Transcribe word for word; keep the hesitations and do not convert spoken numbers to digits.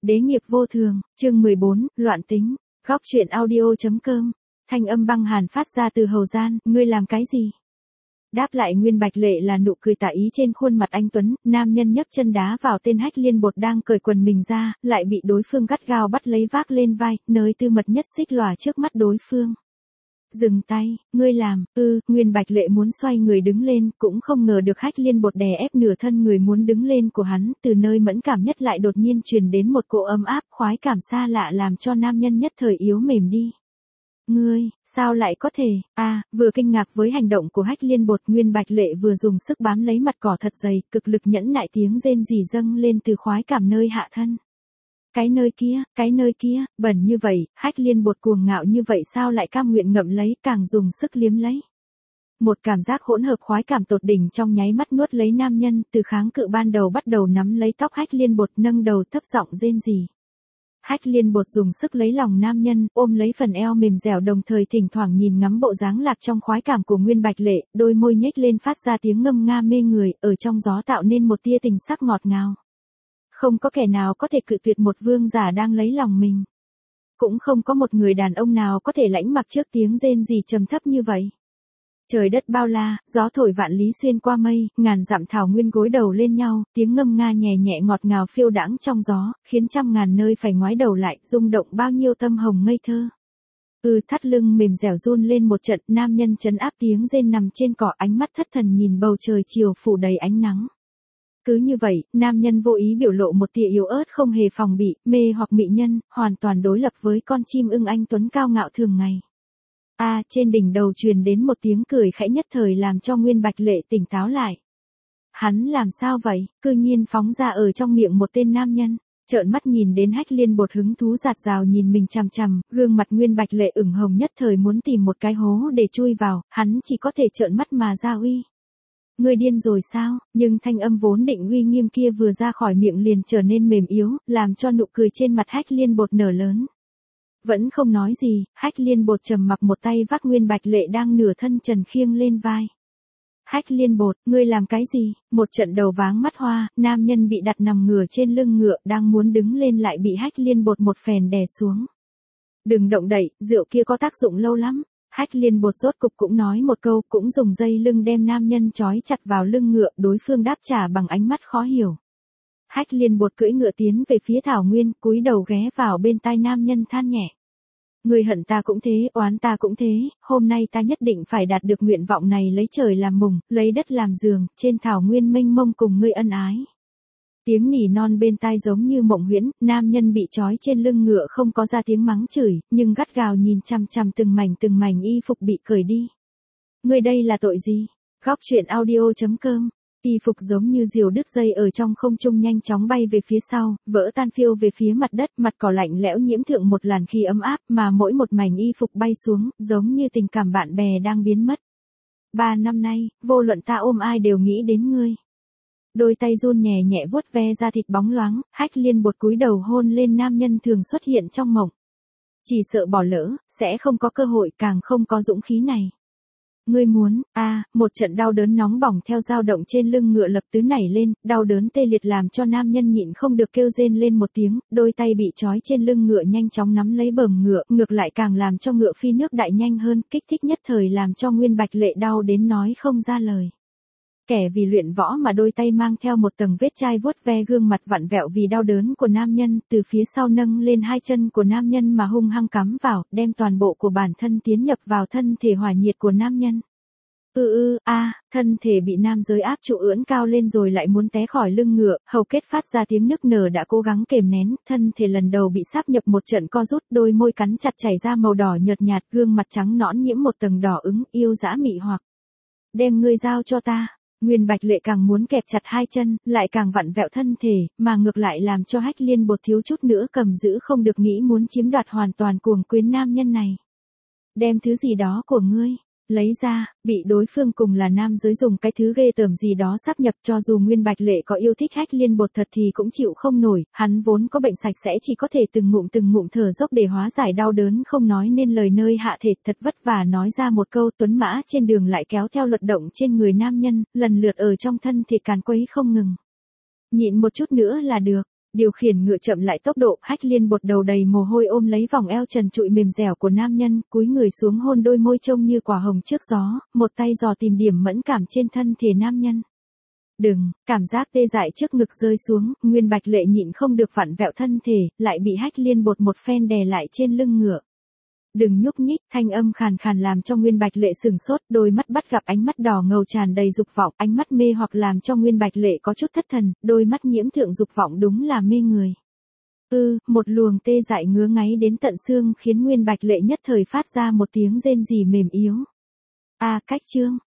Đế nghiệp vô thường, chương mười bốn, loạn tính, góc truyện audio.com, thanh âm băng hàn phát ra từ hầu gian, ngươi làm cái gì? Đáp lại Nguyên Bạch Lệ là nụ cười tà ý trên khuôn mặt anh tuấn, nam nhân nhấc chân đá vào tên Hách Liên Bột đang cởi quần mình ra, lại bị đối phương gắt gao bắt lấy vác lên vai, nơi tư mật nhất xích lòa trước mắt đối phương. Dừng tay, ngươi làm, ư, Nguyên Bạch Lệ muốn xoay người đứng lên, cũng không ngờ được Hách Liên Bột đè ép nửa thân người muốn đứng lên của hắn, từ nơi mẫn cảm nhất lại đột nhiên truyền đến một cỗ ấm áp, khoái cảm xa lạ làm cho nam nhân nhất thời yếu mềm đi. Ngươi, sao lại có thể, à, vừa kinh ngạc với hành động của Hách Liên Bột, Nguyên Bạch Lệ vừa dùng sức bám lấy mặt cỏ thật dày, cực lực nhẫn nại tiếng rên rỉ dâng lên từ khoái cảm nơi hạ thân. Cái nơi kia, cái nơi kia, bẩn như vậy, Hách Liên Bột cuồng ngạo như vậy sao lại cam nguyện ngậm lấy, càng dùng sức liếm lấy. Một cảm giác hỗn hợp khoái cảm tột đỉnh trong nháy mắt nuốt lấy nam nhân, từ kháng cự ban đầu bắt đầu nắm lấy tóc Hách Liên Bột nâng đầu thấp giọng rên rỉ. Hách Liên Bột dùng sức lấy lòng nam nhân, ôm lấy phần eo mềm dẻo đồng thời thỉnh thoảng nhìn ngắm bộ dáng lạc trong khoái cảm của Nguyên Bạch Lệ, đôi môi nhếch lên phát ra tiếng ngâm nga mê người, ở trong gió tạo nên một tia tình sắc ngọt ngào. Không có kẻ nào có thể cự tuyệt một vương giả đang lấy lòng mình. Cũng không có một người đàn ông nào có thể lãnh mặc trước tiếng rên rỉ trầm thấp như vậy. Trời đất bao la, gió thổi vạn lý xuyên qua mây, ngàn dặm thảo nguyên gối đầu lên nhau, tiếng ngâm nga nhẹ nhẹ ngọt ngào phiêu đãng trong gió, khiến trăm ngàn nơi phải ngoái đầu lại, rung động bao nhiêu tâm hồng ngây thơ. Ừ, thắt lưng mềm dẻo run lên một trận, nam nhân trấn áp tiếng rên nằm trên cỏ, ánh mắt thất thần nhìn bầu trời chiều phủ đầy ánh nắng. Cứ như vậy, nam nhân vô ý biểu lộ một tia yếu ớt không hề phòng bị, mê hoặc mị nhân, hoàn toàn đối lập với con chim ưng anh tuấn cao ngạo thường ngày. A, à, trên đỉnh đầu truyền đến một tiếng cười khẽ nhất thời làm cho Nguyên Bạch Lệ tỉnh táo lại. Hắn làm sao vậy, cư nhiên phóng ra ở trong miệng một tên nam nhân, trợn mắt nhìn đến Hách Liên Bột hứng thú giạt rào nhìn mình chằm chằm, gương mặt Nguyên Bạch Lệ ửng hồng nhất thời muốn tìm một cái hố để chui vào, hắn chỉ có thể trợn mắt mà ra uy. Ngươi điên rồi sao, nhưng thanh âm vốn định uy nghiêm kia vừa ra khỏi miệng liền trở nên mềm yếu, làm cho nụ cười trên mặt Hách Liên Bột nở lớn. Vẫn không nói gì, Hách Liên Bột trầm mặc một tay vác Nguyên Bạch Lệ đang nửa thân trần khiêng lên vai. Hách Liên Bột, ngươi làm cái gì? Một trận đầu váng mắt hoa, nam nhân bị đặt nằm ngửa trên lưng ngựa, đang muốn đứng lên lại bị Hách Liên Bột một phèn đè xuống. Đừng động đậy, rượu kia có tác dụng lâu lắm. Hách Liên Bột rốt cục cũng nói một câu, cũng dùng dây lưng đem nam nhân trói chặt vào lưng ngựa, đối phương đáp trả bằng ánh mắt khó hiểu. Hách Liên Bột cưỡi ngựa tiến về phía Thảo Nguyên, cúi đầu ghé vào bên tai nam nhân than nhẹ. Ngươi hận ta cũng thế, oán ta cũng thế, hôm nay ta nhất định phải đạt được nguyện vọng này, lấy trời làm mùng, lấy đất làm giường, trên Thảo Nguyên mênh mông cùng ngươi ân ái. Tiếng nỉ non bên tai giống như mộng huyễn, nam nhân bị trói trên lưng ngựa không có ra tiếng mắng chửi, nhưng gắt gao nhìn chằm chằm từng mảnh từng mảnh y phục bị cởi đi. Ngươi đây là tội gì? Góc truyện audio.com. Y phục giống như diều đứt dây ở trong không trung nhanh chóng bay về phía sau, vỡ tan phiêu về phía mặt đất, mặt cỏ lạnh lẽo nhiễm thượng một làn khí ấm áp, mà mỗi một mảnh y phục bay xuống, giống như tình cảm bạn bè đang biến mất. Ba năm nay, vô luận ta ôm ai đều nghĩ đến ngươi. Đôi tay run nhẹ nhẹ vuốt ve da thịt bóng loáng, Hách Liên Bột cúi đầu hôn lên nam nhân thường xuất hiện trong mộng. Chỉ sợ bỏ lỡ, sẽ không có cơ hội, càng không có dũng khí này. Ngươi muốn, a, à, một trận đau đớn nóng bỏng theo dao động trên lưng ngựa lập tức nảy lên, đau đớn tê liệt làm cho nam nhân nhịn không được kêu rên lên một tiếng, đôi tay bị trói trên lưng ngựa nhanh chóng nắm lấy bờm ngựa, ngược lại càng làm cho ngựa phi nước đại nhanh hơn, kích thích nhất thời làm cho Nguyên Bạch Lệ đau đến nói không ra lời. Kẻ vì luyện võ mà đôi tay mang theo một tầng vết chai vuốt ve gương mặt vặn vẹo vì đau đớn của nam nhân, từ phía sau nâng lên hai chân của nam nhân mà hung hăng cắm vào, đem toàn bộ của bản thân tiến nhập vào thân thể hỏa nhiệt của nam nhân. Ừ ừ, a, à, thân thể bị nam giới áp trụ ưỡn cao lên rồi lại muốn té khỏi lưng ngựa, hầu kết phát ra tiếng nức nở đã cố gắng kềm nén, thân thể lần đầu bị sáp nhập một trận co rút, đôi môi cắn chặt chảy ra màu đỏ nhợt nhạt, gương mặt trắng nõn nhiễm một tầng đỏ ửng, yêu dã mị hoặc. Đem ngươi giao cho ta. Nguyên Bạch Lệ càng muốn kẹp chặt hai chân, lại càng vặn vẹo thân thể, mà ngược lại làm cho Hách Liên Bột thiếu chút nữa cầm giữ không được nghĩ muốn chiếm đoạt hoàn toàn cuồng quyến nam nhân này. Đem thứ gì đó của ngươi, lấy ra, bị đối phương cùng là nam giới dùng cái thứ ghê tởm gì đó sáp nhập, cho dù Nguyên Bạch Lệ có yêu thích Hách Liên Bột thật thì cũng chịu không nổi, hắn vốn có bệnh sạch sẽ chỉ có thể từng ngụm từng ngụm thở dốc để hóa giải đau đớn không nói nên lời nơi hạ thể, thật vất vả nói ra một câu, tuấn mã trên đường lại kéo theo luật động trên người nam nhân, lần lượt ở trong thân thể càn quấy không ngừng. Nhịn một chút nữa là được. Điều khiển ngựa chậm lại tốc độ, Hách Liên Bột đầu đầy mồ hôi ôm lấy vòng eo trần trụi mềm dẻo của nam nhân, cúi người xuống hôn đôi môi trông như quả hồng trước gió, một tay dò tìm điểm mẫn cảm trên thân thể nam nhân. Đừng, cảm giác tê dại trước ngực rơi xuống, Nguyên Bạch Lệ nhịn không được vặn vẹo thân thể, lại bị Hách Liên Bột một phen đè lại trên lưng ngựa. Đừng nhúc nhích, thanh âm khàn khàn làm cho Nguyên Bạch Lệ sừng sốt, đôi mắt bắt gặp ánh mắt đỏ ngầu tràn đầy dục vọng, ánh mắt mê hoặc làm cho Nguyên Bạch Lệ có chút thất thần, đôi mắt nhiễm thượng dục vọng đúng là mê người. Ư, một luồng tê dại ngứa ngáy đến tận xương khiến Nguyên Bạch Lệ nhất thời phát ra một tiếng rên rỉ mềm yếu. A, cách chương.